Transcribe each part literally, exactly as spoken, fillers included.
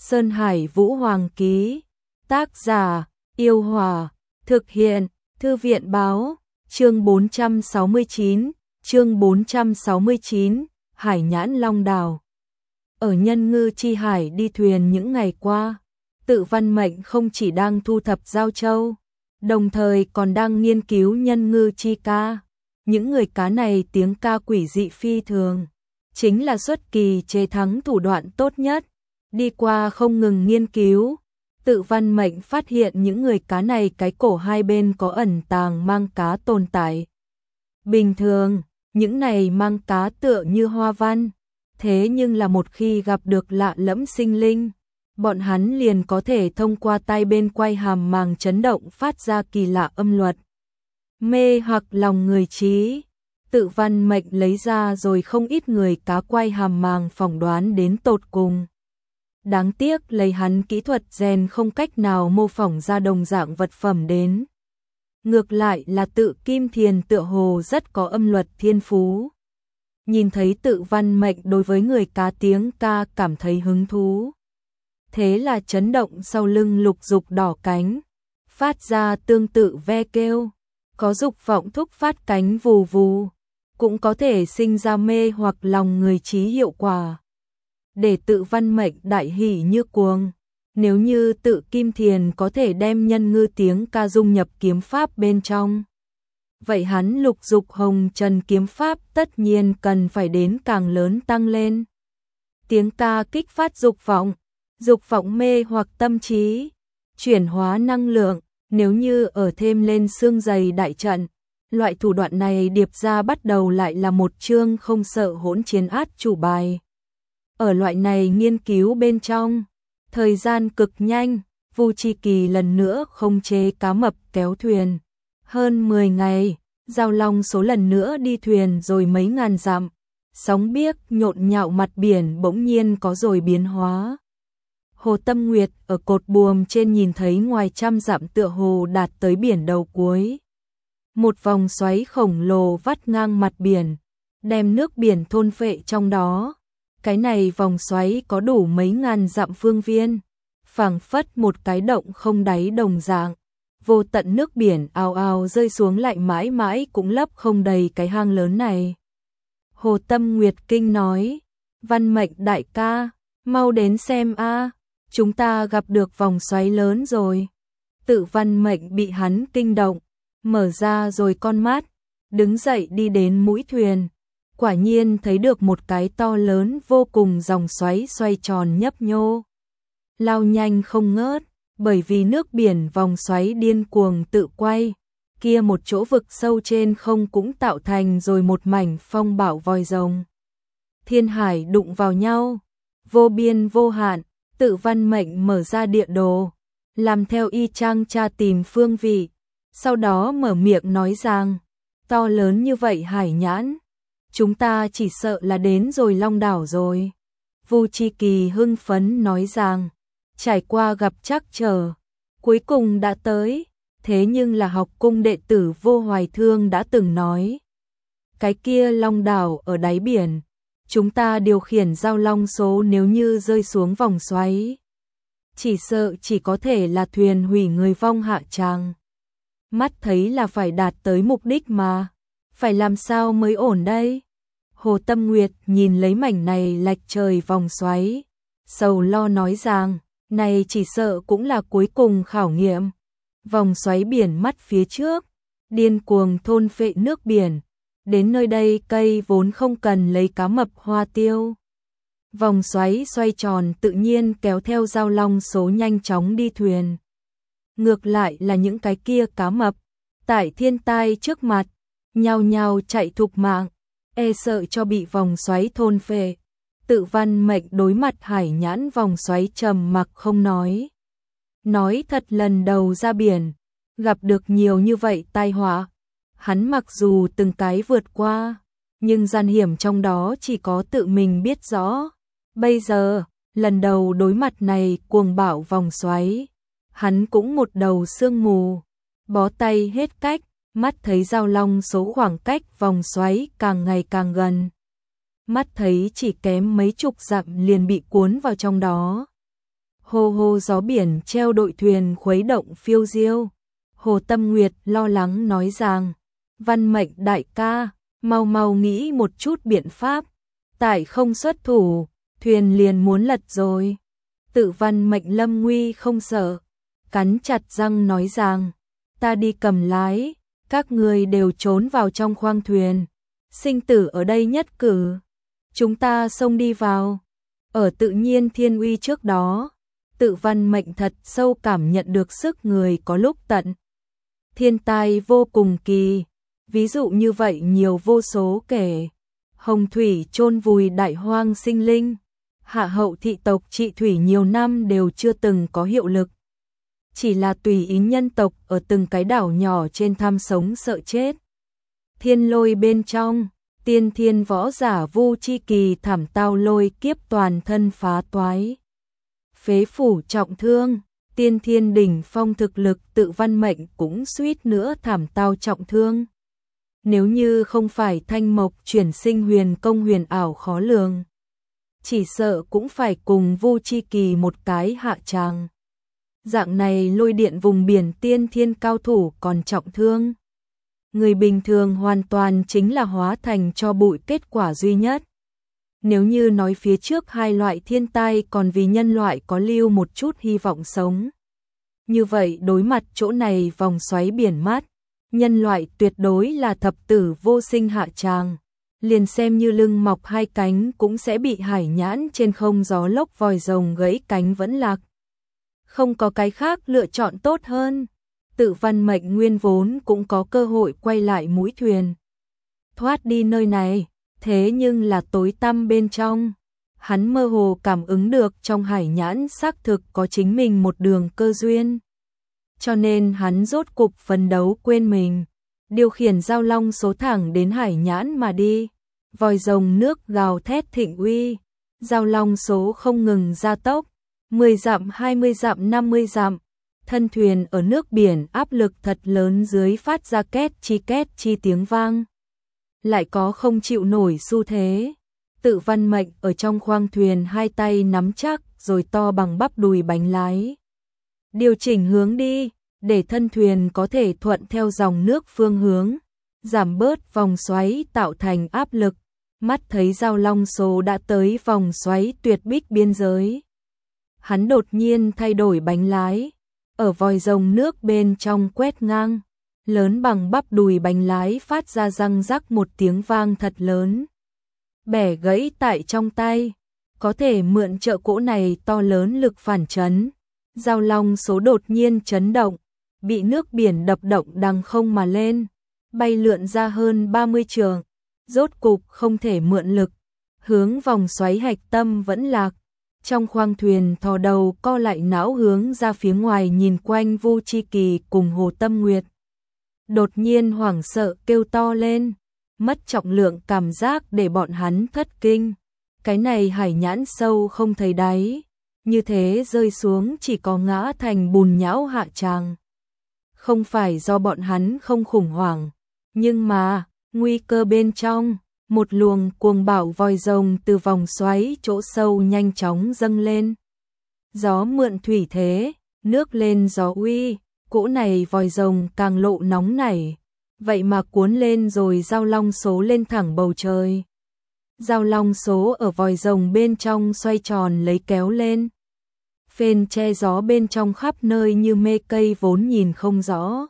Sơn Hải Vũ Hoàng ký. Tác giả: Yêu Hòa. Thực hiện: Thư viện Báo. Chương bốn trăm sáu mươi chín. Chương bốn trăm sáu mươi chín. Hải nhãn long đào. Ở Nhân Ngư Chi Hải đi thuyền những ngày qua, Tự Văn Mệnh không chỉ đang thu thập giao châu, đồng thời còn đang nghiên cứu nhân ngư chi ca. Những người cá này tiếng ca quỷ dị phi thường, chính là xuất kỳ chế thắng thủ đoạn tốt nhất. Đi qua không ngừng nghiên cứu, Tự Văn Mệnh phát hiện những người cá này cái cổ hai bên có ẩn tàng mang cá tồn tại. Bình thường, những này mang cá tựa như hoa văn, thế nhưng là một khi gặp được lạ lẫm sinh linh, bọn hắn liền có thể thông qua tai bên quay hàm màng chấn động phát ra kỳ lạ âm luật, mê hoặc lòng người trí. Tự Văn Mệnh lấy ra rồi không ít người cá quay hàm màng phỏng đoán đến tột cùng. Đáng tiếc lấy hắn kỹ thuật rèn không cách nào mô phỏng ra đồng dạng vật phẩm đến. Ngược lại là Tự Kim Thiền tựa hồ rất có âm luật thiên phú. Nhìn thấy Tự Văn Mệnh đối với người cá tiếng ca cảm thấy hứng thú, thế là chấn động sau lưng lục dục đỏ cánh, phát ra tương tự ve kêu, có dục vọng thúc phát cánh vù vù, cũng có thể sinh ra mê hoặc lòng người trí hiệu quả. Để Tự Văn Mệnh đại hỉ như cuồng, nếu như Tự Kim Thiền có thể đem nhân ngư tiếng ca dung nhập kiếm pháp bên trong, vậy hắn lục dục hồng trần kiếm pháp tất nhiên cần phải đến càng lớn tăng lên. Tiếng ca kích phát dục vọng, dục vọng mê hoặc tâm trí, chuyển hóa năng lượng, nếu như ở thêm lên xương dày đại trận, loại thủ đoạn này điệp ra bắt đầu lại là một chương không sợ hỗn chiến át chủ bài. Ở loại này nghiên cứu bên trong, thời gian cực nhanh, Vu Chi Kỳ lần nữa không chế cá mập kéo thuyền. Hơn mười ngày, Giao Long số lần nữa đi thuyền rồi mấy ngàn dặm, sóng biếc nhộn nhạo mặt biển bỗng nhiên có rồi biến hóa. Hồ Tâm Nguyệt ở cột buồm trên nhìn thấy ngoài trăm dặm tựa hồ đạt tới biển đầu cuối. Một vòng xoáy khổng lồ vắt ngang mặt biển, đem nước biển thôn phệ trong đó. Cái này vòng xoáy có đủ mấy ngàn dặm phương viên, phảng phất một cái động không đáy đồng dạng. Vô tận nước biển ào ào rơi xuống lại mãi mãi cũng lấp không đầy cái hang lớn này. Hồ Tâm Nguyệt kinh nói, Văn Mệnh đại ca, mau đến xem a, chúng ta gặp được vòng xoáy lớn rồi. Tự Văn Mệnh bị hắn kinh động, mở ra rồi con mắt, đứng dậy đi đến mũi thuyền. Quả nhiên thấy được một cái to lớn vô cùng dòng xoáy xoay tròn nhấp nhô, lao nhanh không ngớt, bởi vì nước biển vòng xoáy điên cuồng tự quay, kia một chỗ vực sâu trên không cũng tạo thành rồi một mảnh phong bạo vòi rồng. Thiên hải đụng vào nhau, vô biên vô hạn. Tự Văn Mệnh mở ra địa đồ, làm theo y chang tra tìm phương vị, sau đó mở miệng nói rằng, to lớn như vậy hải nhãn, chúng ta chỉ sợ là đến rồi Long đảo rồi. Vu Chi Kỳ hưng phấn nói rằng, trải qua gặp trắc trở, cuối cùng đã tới. Thế nhưng là học cung đệ tử Vô Hoài Thương đã từng nói, cái kia Long đảo ở đáy biển, chúng ta điều khiển Giao Long số nếu như rơi xuống vòng xoáy, chỉ sợ chỉ có thể là thuyền hủy người vong hạ tràng. Mắt thấy là phải đạt tới mục đích mà, phải làm sao mới ổn đây? Hồ Tâm Nguyệt nhìn lấy mảnh này lệch trời vòng xoáy, sầu lo nói rằng, này chỉ sợ cũng là cuối cùng khảo nghiệm. Vòng xoáy biển mắt phía trước, điên cuồng thôn phệ nước biển. Đến nơi đây cây vốn không cần lấy cá mập hoa tiêu. Vòng xoáy xoay tròn tự nhiên kéo theo Giao Long số nhanh chóng đi thuyền. Ngược lại là những cái kia cá mập, tại thiên tai trước mặt, nhao nhao chạy thục mạng, e sợ cho bị vòng xoáy thôn phệ. Tự Văn Mệnh đối mặt hải nhãn vòng xoáy trầm mặc không nói. Nói thật lần đầu ra biển, gặp được nhiều như vậy tai họa. Hắn mặc dù từng cái vượt qua, nhưng gian hiểm trong đó chỉ có tự mình biết rõ. Bây giờ, lần đầu đối mặt này cuồng bạo vòng xoáy, hắn cũng một đầu sương mù, bó tay hết cách, mắt thấy Giao Long số khoảng cách vòng xoáy càng ngày càng gần. Mắt thấy chỉ kém mấy chục dặm liền bị cuốn vào trong đó. Hồ hồ gió biển treo đội thuyền khuấy động phiêu diêu. Hồ Tâm Nguyệt lo lắng nói rằng, Văn Mệnh đại ca, mau mau nghĩ một chút biện pháp, tại không xuất thủ, thuyền liền muốn lật rồi. Tự Văn Mệnh lâm nguy không sợ, cắn chặt răng nói rằng, ta đi cầm lái, các người đều trốn vào trong khoang thuyền, sinh tử ở đây nhất cử, chúng ta xông đi vào. Ở tự nhiên thiên uy trước đó, Tự Văn Mệnh thật sâu cảm nhận được sức người có lúc tận. Thiên tai vô cùng kỳ, ví dụ như vậy nhiều vô số kể. Hồng thủy chôn vùi đại hoang sinh linh, hạ hậu thị tộc trị thủy nhiều năm đều chưa từng có hiệu lực. Chỉ là tùy ý nhân tộc ở từng cái đảo nhỏ trên tham sống sợ chết. Thiên lôi bên trong, tiên thiên võ giả Vu Chi Kỳ thảm tao lôi kiếp toàn thân phá toái. Phế phủ trọng thương, tiên thiên đỉnh phong thực lực Tự Văn Mệnh cũng suýt nữa thảm tao trọng thương. Nếu như không phải thanh mộc chuyển sinh huyền công huyền ảo khó lường, chỉ sợ cũng phải cùng Vu Chi Kỳ một cái hạ tràng. Dạng này lôi điện vùng biển tiên thiên cao thủ còn trọng thương. Người bình thường hoàn toàn chính là hóa thành cho bụi kết quả duy nhất. Nếu như nói phía trước hai loại thiên tai còn vì nhân loại có lưu một chút hy vọng sống. Như vậy đối mặt chỗ này vòng xoáy biển mát, nhân loại tuyệt đối là thập tử vô sinh hạ tràng. Liền xem như lưng mọc hai cánh cũng sẽ bị hải nhãn trên không gió lốc vòi rồng gãy cánh vẫn lạc. Không có cái khác lựa chọn tốt hơn. Tự Văn Mệnh nguyên vốn cũng có cơ hội quay lại mũi thuyền, thoát đi nơi này, thế nhưng là tối tăm bên trong. Hắn mơ hồ cảm ứng được trong hải nhãn xác thực có chính mình một đường cơ duyên. Cho nên hắn rốt cục phấn đấu quên mình, điều khiển giao long số thẳng đến hải nhãn mà đi. Vòi rồng nước gào thét thịnh uy, giao long số không ngừng gia tốc, mười dặm, hai mươi dặm, năm mươi dặm. Thân thuyền ở nước biển áp lực thật lớn dưới phát ra két chi két chi tiếng vang. Lại có không chịu nổi xu thế. Tự Văn Mệnh ở trong khoang thuyền hai tay nắm chắc rồi to bằng bắp đùi bánh lái. Điều chỉnh hướng đi, để thân thuyền có thể thuận theo dòng nước phương hướng, giảm bớt vòng xoáy tạo thành áp lực. Mắt thấy giao long số đã tới vòng xoáy tuyệt bích biên giới. Hắn đột nhiên thay đổi bánh lái, ở vòi rồng nước bên trong quét ngang, lớn bằng bắp đùi bánh lái phát ra răng rắc một tiếng vang thật lớn. Bẻ gãy tại trong tay, có thể mượn trợ cỗ này to lớn lực phản chấn. Giao long số đột nhiên chấn động, bị nước biển đập động đằng không mà lên, bay lượn ra hơn ba mươi trượng, rốt cục không thể mượn lực, hướng vòng xoáy hạch tâm vẫn lạc. Trong khoang thuyền thò đầu co lại não hướng ra phía ngoài nhìn quanh Vu Chi Kỳ cùng Hồ Tâm Nguyệt. Đột nhiên hoảng sợ kêu to lên, mất trọng lượng cảm giác để bọn hắn thất kinh. Cái này hải nhãn sâu không thấy đáy, như thế rơi xuống chỉ có ngã thành bùn nhão hạ tràng. Không phải do bọn hắn không khủng hoảng, nhưng mà, nguy cơ bên trong, một luồng cuồng bạo vòi rồng từ vòng xoáy chỗ sâu nhanh chóng dâng lên. Gió mượn thủy thế, nước lên gió uy, cỗ này vòi rồng càng lộ nóng nảy, vậy mà cuốn lên rồi giao long số lên thẳng bầu trời. Giao long số ở vòi rồng bên trong xoay tròn lấy kéo lên. Phên che gió bên trong khắp nơi như mê cây vốn nhìn không rõ.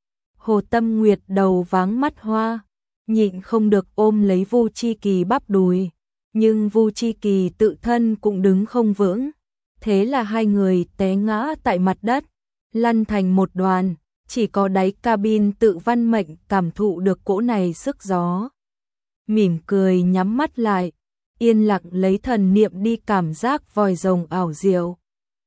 Hồ Tâm Nguyệt đầu váng mắt hoa, nhịn không được ôm lấy Vu Chi Kỳ bắp đùi, nhưng Vu Chi Kỳ tự thân cũng đứng không vững, thế là hai người té ngã tại mặt đất, lăn thành một đoàn, chỉ có đáy cabin Tự Văn Mệnh cảm thụ được cỗ này sức gió. Mỉm cười nhắm mắt lại, yên lặng lấy thần niệm đi cảm giác vòi rồng ảo diệu.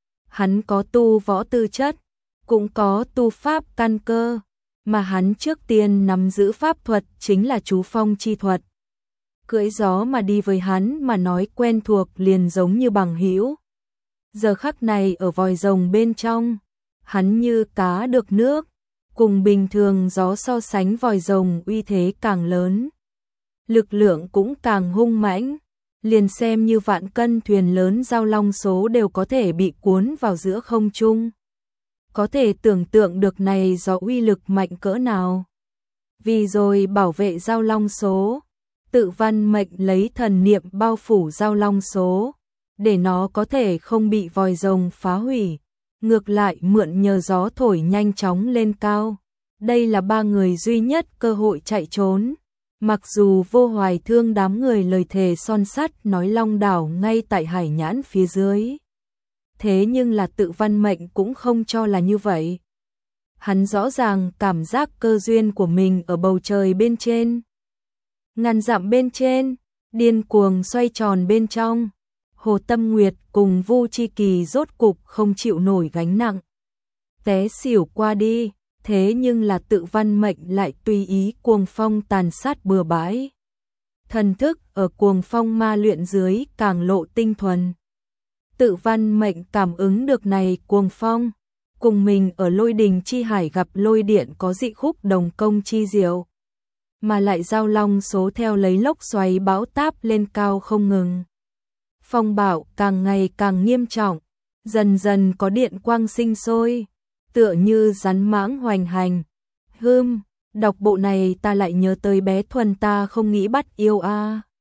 Hắn có tu võ tư chất, cũng có tu pháp căn cơ, mà hắn trước tiên nắm giữ pháp thuật chính là chú phong chi thuật. Cưỡi gió mà đi với hắn mà nói quen thuộc liền giống như bằng hữu. Giờ khắc này ở vòi rồng bên trong, hắn như cá được nước, cùng bình thường gió so sánh vòi rồng uy thế càng lớn. Lực lượng cũng càng hung mãnh, liền xem như vạn cân thuyền lớn giao long số đều có thể bị cuốn vào giữa không trung. Có thể tưởng tượng được này do uy lực mạnh cỡ nào. Vì rồi bảo vệ giao long số, Tự Văn Mệnh lấy thần niệm bao phủ giao long số, để nó có thể không bị vòi rồng phá hủy, ngược lại mượn nhờ gió thổi nhanh chóng lên cao. Đây là ba người duy nhất cơ hội chạy trốn. Mặc dù Vô Hoài Thương đám người lời thề son sắt nói Long đảo ngay tại hải nhãn phía dưới. Thế nhưng là Tự Văn Mệnh cũng không cho là như vậy. Hắn rõ ràng cảm giác cơ duyên của mình ở bầu trời bên trên. Ngàn dặm bên trên, điên cuồng xoay tròn bên trong. Hồ Tâm Nguyệt cùng Vu Chi Kỳ rốt cục không chịu nổi gánh nặng, té xỉu qua đi. Thế nhưng là Tự Văn Mệnh lại tùy ý cuồng phong tàn sát bừa bãi. Thần thức ở cuồng phong ma luyện dưới càng lộ tinh thuần. Tự Văn Mệnh cảm ứng được này cuồng phong, cùng mình ở lôi đình chi hải gặp lôi điện có dị khúc đồng công chi diệu. Mà lại giao long số theo lấy lốc xoáy bão táp lên cao không ngừng. Phong bạo càng ngày càng nghiêm trọng, dần dần có điện quang sinh sôi, tựa như rắn mãng hoành hành. Hưm, đọc bộ này ta lại nhớ tới bé Thuần ta không nghĩ bắt yêu a. À.